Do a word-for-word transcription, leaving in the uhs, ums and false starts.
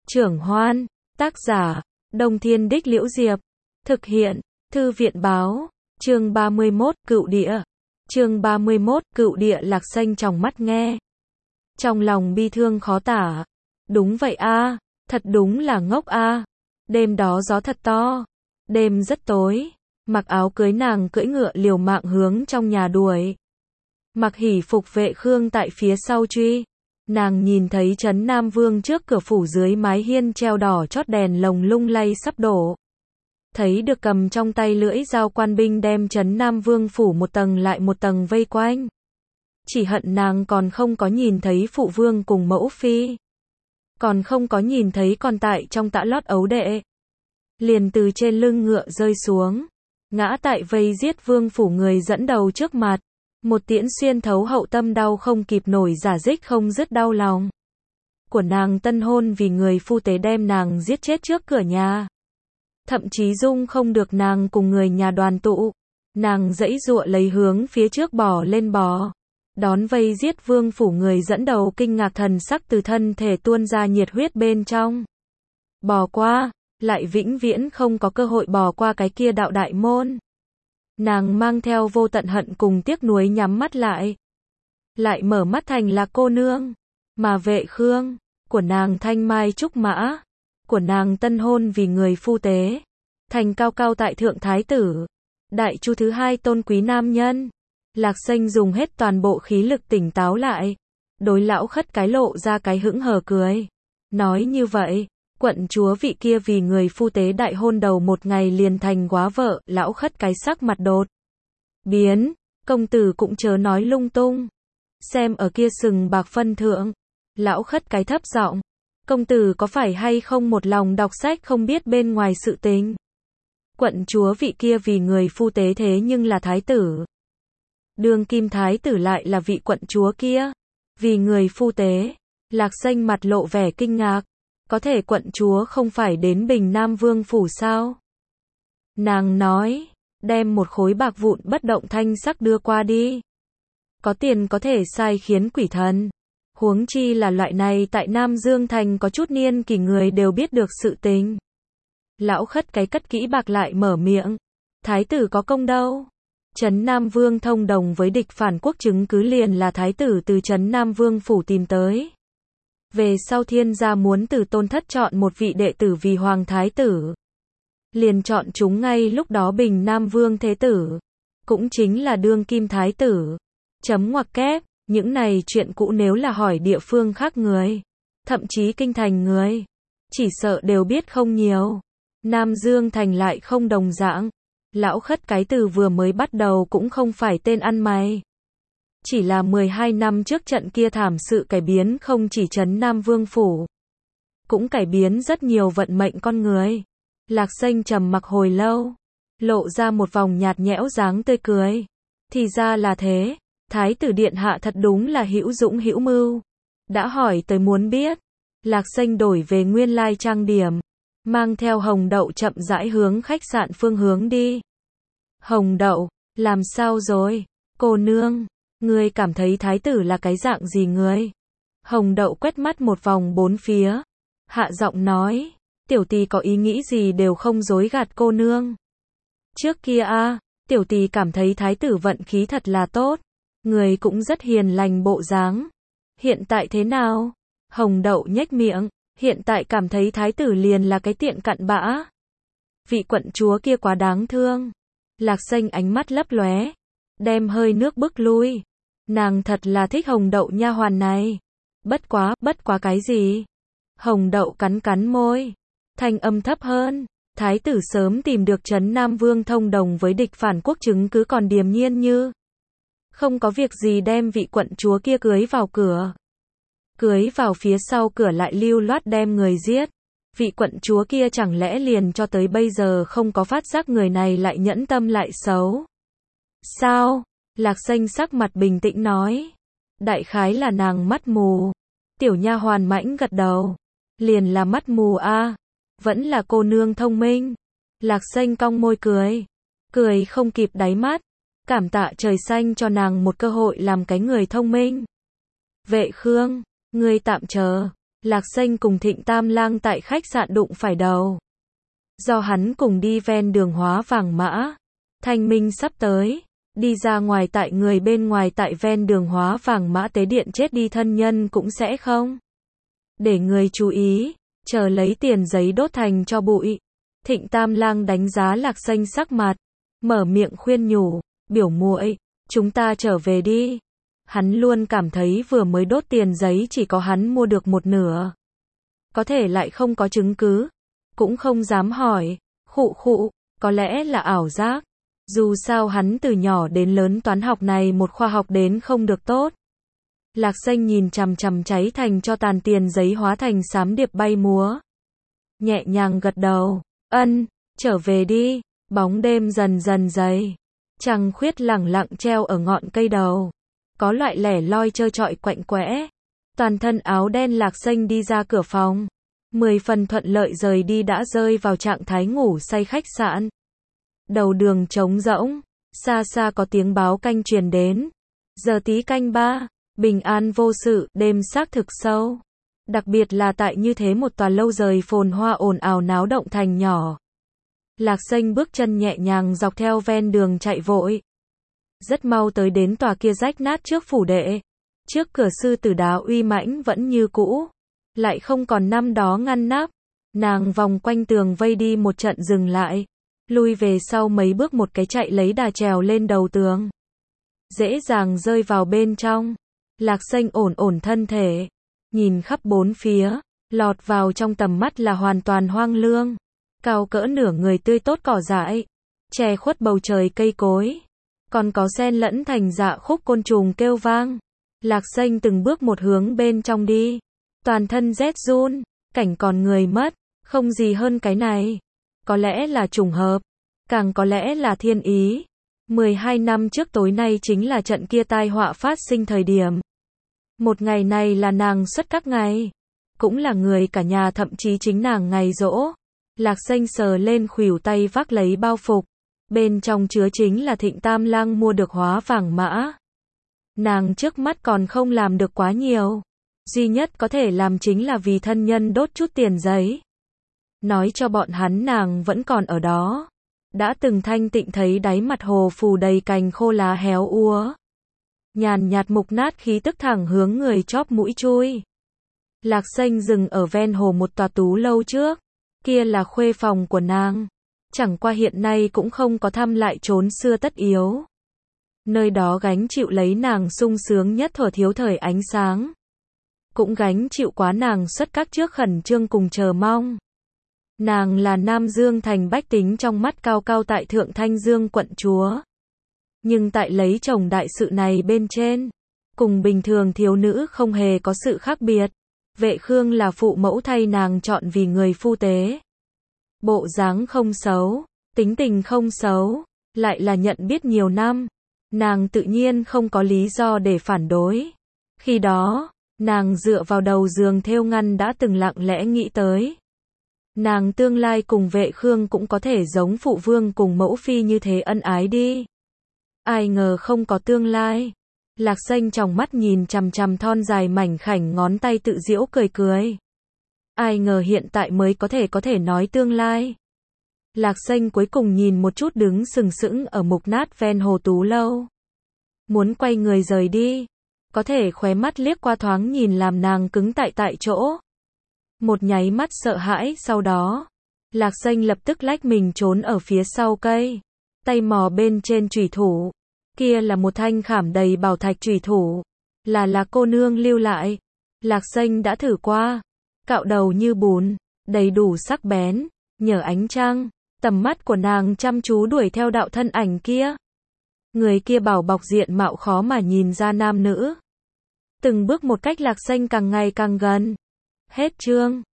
Trưởng Hoan, tác giả, Đông Thiên Đích Liễu Diệp, thực hiện, Thư viện Báo, chương ba mươi mốt, Cựu Địa, chương ba mươi mốt, Cựu Địa. Lạc Xanh tròng mắt nghe, trong lòng bi thương khó tả. Đúng vậy a, thật đúng là ngốc a. Đêm đó gió thật to, đêm rất tối, mặc áo cưới nàng cưỡi ngựa liều mạng hướng trong nhà đuổi. Mặc hỉ phục Vệ Khương tại phía sau truy. Nàng nhìn thấy Trấn Nam Vương trước cửa phủ dưới mái hiên treo đỏ chót đèn lồng lung lay sắp đổ. Thấy được cầm trong tay lưỡi dao quan binh đem Trấn Nam Vương phủ một tầng lại một tầng vây quanh. Chỉ hận nàng còn không có nhìn thấy phụ vương cùng mẫu phi. Còn không có nhìn thấy còn tại trong tã lót ấu đệ. Liền từ trên lưng ngựa rơi xuống. Ngã tại vây giết vương phủ người dẫn đầu trước mặt. Một tiễn xuyên thấu hậu tâm đau không kịp nổi giả dích không dứt đau lòng. Của nàng tân hôn vì người phu tế đem nàng giết chết trước cửa nhà. Thậm chí dung không được nàng cùng người nhà đoàn tụ. Nàng giãy giụa lấy hướng phía trước bò lên bò. Đón vây giết vương phủ người dẫn đầu kinh ngạc thần sắc từ thân thể tuôn ra nhiệt huyết bên trong. Bò qua, lại vĩnh viễn không có cơ hội bò qua cái kia đạo đại môn. Nàng mang theo vô tận hận cùng tiếc nuối nhắm mắt lại. Lại mở mắt thành là cô nương. Mà Vệ Khương, của nàng thanh mai trúc mã. Của nàng tân hôn vì người phu tế. Thành cao cao tại thượng thái tử. Đại chu thứ hai tôn quý nam nhân. Lạc Xanh dùng hết toàn bộ khí lực tỉnh táo lại. Đối lão khất cái lộ ra cái hững hờ cười. Nói như vậy. Quận chúa vị kia vì người phu tế đại hôn đầu một ngày liền thành góa vợ, lão khất cái sắc mặt đột biến, công tử cũng chớ nói lung tung. Xem ở kia sừng bạc phân thượng, lão khất cái thấp giọng, công tử có phải hay không một lòng đọc sách không biết bên ngoài sự tình. Quận chúa vị kia vì người phu tế thế nhưng là thái tử. Đương kim thái tử lại là vị quận chúa kia, vì người phu tế. Lạc Xanh mặt lộ vẻ kinh ngạc. Có thể quận chúa không phải đến Bình Nam Vương phủ sao? Nàng nói, đem một khối bạc vụn bất động thanh sắc đưa qua đi. Có tiền có thể sai khiến quỷ thần. Huống chi là loại này tại Nam Dương Thành có chút niên kỷ người đều biết được sự tình. Lão khất cái cất kỹ bạc lại mở miệng. Thái tử có công đâu? Trấn Nam Vương thông đồng với địch phản quốc chứng cứ liền là thái tử từ Trấn Nam Vương phủ tìm tới. Về sau thiên gia muốn từ tôn thất chọn một vị đệ tử vì hoàng thái tử. Liền chọn chúng ngay lúc đó Bình Nam Vương thế tử. Cũng chính là đương kim thái tử. Chấm ngoặc kép, những này chuyện cũ nếu là hỏi địa phương khác người. Thậm chí kinh thành người. Chỉ sợ đều biết không nhiều. Nam Dương Thành lại không đồng dạng. Lão khất cái từ vừa mới bắt đầu cũng không phải tên ăn mày. Chỉ là mười hai năm trước trận kia thảm sự cải biến không chỉ Trấn Nam Vương phủ. Cũng cải biến rất nhiều vận mệnh con người. Lạc Xanh trầm mặc hồi lâu. Lộ ra một vòng nhạt nhẽo dáng tươi cười. Thì ra là thế. Thái tử điện hạ thật đúng là hữu dũng hữu mưu. Đã hỏi tới muốn biết. Lạc Xanh đổi về nguyên lai trang điểm. Mang theo Hồng Đậu chậm rãi hướng khách sạn phương hướng đi. Hồng Đậu, làm sao rồi? Cô nương. Ngươi cảm thấy thái tử là cái dạng gì ngươi? Hồng Đậu quét mắt một vòng bốn phía. Hạ giọng nói. Tiểu tỳ có ý nghĩ gì đều không dối gạt cô nương. Trước kia a, tiểu tỳ cảm thấy thái tử vận khí thật là tốt. Người cũng rất hiền lành bộ dáng. Hiện tại thế nào? Hồng Đậu nhếch miệng. Hiện tại cảm thấy thái tử liền là cái tiện cặn bã. Vị quận chúa kia quá đáng thương. Lạc Xanh ánh mắt lấp lóe. Đem hơi nước bức lui. Nàng thật là thích Hồng Đậu nha hoàn này. Bất quá, bất quá cái gì? Hồng Đậu cắn cắn môi. Thanh âm thấp hơn. Thái tử sớm tìm được Trấn Nam Vương thông đồng với địch phản quốc chứng cứ còn điềm nhiên như. Không có việc gì đem vị quận chúa kia cưới vào cửa. Cưới vào phía sau cửa lại lưu loát đem người giết. Vị quận chúa kia chẳng lẽ liền cho tới bây giờ không có phát giác người này lại nhẫn tâm lại xấu. Sao? Lạc Xanh sắc mặt bình tĩnh nói. Đại khái là nàng mắt mù. Tiểu nha hoàn mãnh gật đầu. Liền là mắt mù a. Vẫn là cô nương thông minh. Lạc Xanh cong môi cười. Cười không kịp đáy mắt. Cảm tạ trời xanh cho nàng một cơ hội làm cái người thông minh. Vệ Khương, ngươi tạm chờ. Lạc Xanh cùng Thịnh Tam Lang tại khách sạn đụng phải đầu. Do hắn cùng đi ven đường Hóa Vàng Mã. Thanh minh sắp tới. Đi ra ngoài tại người bên ngoài tại ven đường Hóa Vàng Mã tế điện chết đi thân nhân cũng sẽ không để người chú ý, chờ lấy tiền giấy đốt thành cho bụi. Thịnh Tam Lang đánh giá Lạc Xanh sắc mặt, mở miệng khuyên nhủ, biểu muội, chúng ta trở về đi. Hắn luôn cảm thấy vừa mới đốt tiền giấy chỉ có hắn mua được một nửa. Có thể lại không có chứng cứ, cũng không dám hỏi, khụ khụ, có lẽ là ảo giác. Dù sao hắn từ nhỏ đến lớn toán học này một khoa học đến không được tốt. Lạc Xanh nhìn chằm chằm cháy thành cho tàn tiền giấy hóa thành xám điệp bay múa. Nhẹ nhàng gật đầu, ân, trở về đi, bóng đêm dần dần dày. Trăng khuyết lẳng lặng treo ở ngọn cây đầu. Có loại lẻ loi trơ trọi quạnh quẽ. Toàn thân áo đen Lạc Xanh đi ra cửa phòng. Mười phần thuận lợi rời đi đã rơi vào trạng thái ngủ say khách sạn. Đầu đường trống rỗng, xa xa có tiếng báo canh truyền đến. Giờ tí canh ba, bình an vô sự, đêm xác thực sâu. Đặc biệt là tại như thế một tòa lâu rời phồn hoa ồn ào náo động thành nhỏ. Lạc Xanh bước chân nhẹ nhàng dọc theo ven đường chạy vội. Rất mau tới đến tòa kia rách nát trước phủ đệ. Trước cửa sư tử đá uy mãnh vẫn như cũ. Lại không còn năm đó ngăn nắp. Nàng vòng quanh tường vây đi một trận dừng lại. Lui về sau mấy bước một cái chạy lấy đà trèo lên đầu tường. Dễ dàng rơi vào bên trong. Lạc Xanh ổn ổn thân thể. Nhìn khắp bốn phía. Lọt vào trong tầm mắt là hoàn toàn hoang lương. Cao cỡ nửa người tươi tốt cỏ dại. Che khuất bầu trời cây cối. Còn có xen lẫn thành dạ khúc côn trùng kêu vang. Lạc Xanh từng bước một hướng bên trong đi. Toàn thân rét run. Cảnh còn người mất. Không gì hơn cái này. Có lẽ là trùng hợp. Càng có lẽ là thiên ý. mười hai năm trước tối nay chính là trận kia tai họa phát sinh thời điểm. Một ngày này là nàng xuất các ngày. Cũng là người cả nhà thậm chí chính nàng ngày giỗ. Lạc Xanh sờ lên khuỷu tay vác lấy bao phục. Bên trong chứa chính là Thịnh Tam Lang mua được Hóa Vàng Mã. Nàng trước mắt còn không làm được quá nhiều. Duy nhất có thể làm chính là vì thân nhân đốt chút tiền giấy. Nói cho bọn hắn nàng vẫn còn ở đó. Đã từng thanh tịnh thấy đáy mặt hồ phủ đầy cành khô lá héo úa. Nhàn nhạt mục nát khí tức thẳng hướng người chóp mũi chui. Lạc Xanh dừng ở ven hồ một tòa tú lâu trước. Kia là khuê phòng của nàng. Chẳng qua hiện nay cũng không có thăm lại trốn xưa tất yếu. Nơi đó gánh chịu lấy nàng sung sướng nhất thuở thiếu thời ánh sáng. Cũng gánh chịu quá nàng xuất các trước khẩn trương cùng chờ mong. Nàng là Nam Dương thành bách tính trong mắt cao cao tại Thượng Thanh Dương quận chúa. Nhưng tại lấy chồng đại sự này bên trên, cùng bình thường thiếu nữ không hề có sự khác biệt. Vệ Khương là phụ mẫu thay nàng chọn vì người phu tế. Bộ dáng không xấu, tính tình không xấu, lại là nhận biết nhiều năm. Nàng tự nhiên không có lý do để phản đối. Khi đó, nàng dựa vào đầu giường thêu ngăn đã từng lặng lẽ nghĩ tới. Nàng tương lai cùng Vệ Khương cũng có thể giống phụ vương cùng mẫu phi như thế ân ái đi. Ai ngờ không có tương lai. Lạc Xanh trong mắt nhìn chằm chằm thon dài mảnh khảnh ngón tay tự giễu cười cười. Ai ngờ hiện tại mới có thể có thể nói tương lai. Lạc Xanh cuối cùng nhìn một chút đứng sừng sững ở mục nát ven hồ tú lâu. Muốn quay người rời đi. Có thể khóe mắt liếc qua thoáng nhìn làm nàng cứng tại tại chỗ. Một nháy mắt sợ hãi sau đó. Lạc Xanh lập tức lách mình trốn ở phía sau cây. Tay mò bên trên chủy thủ. Kia là một thanh khảm đầy bảo thạch chủy thủ. Là là cô nương lưu lại. Lạc Xanh đã thử qua. Cạo đầu như bùn. Đầy đủ sắc bén. Nhờ ánh trăng. Tầm mắt của nàng chăm chú đuổi theo đạo thân ảnh kia. Người kia bảo bọc diện mạo khó mà nhìn ra nam nữ. Từng bước một cách Lạc Xanh càng ngày càng gần. Hết chương.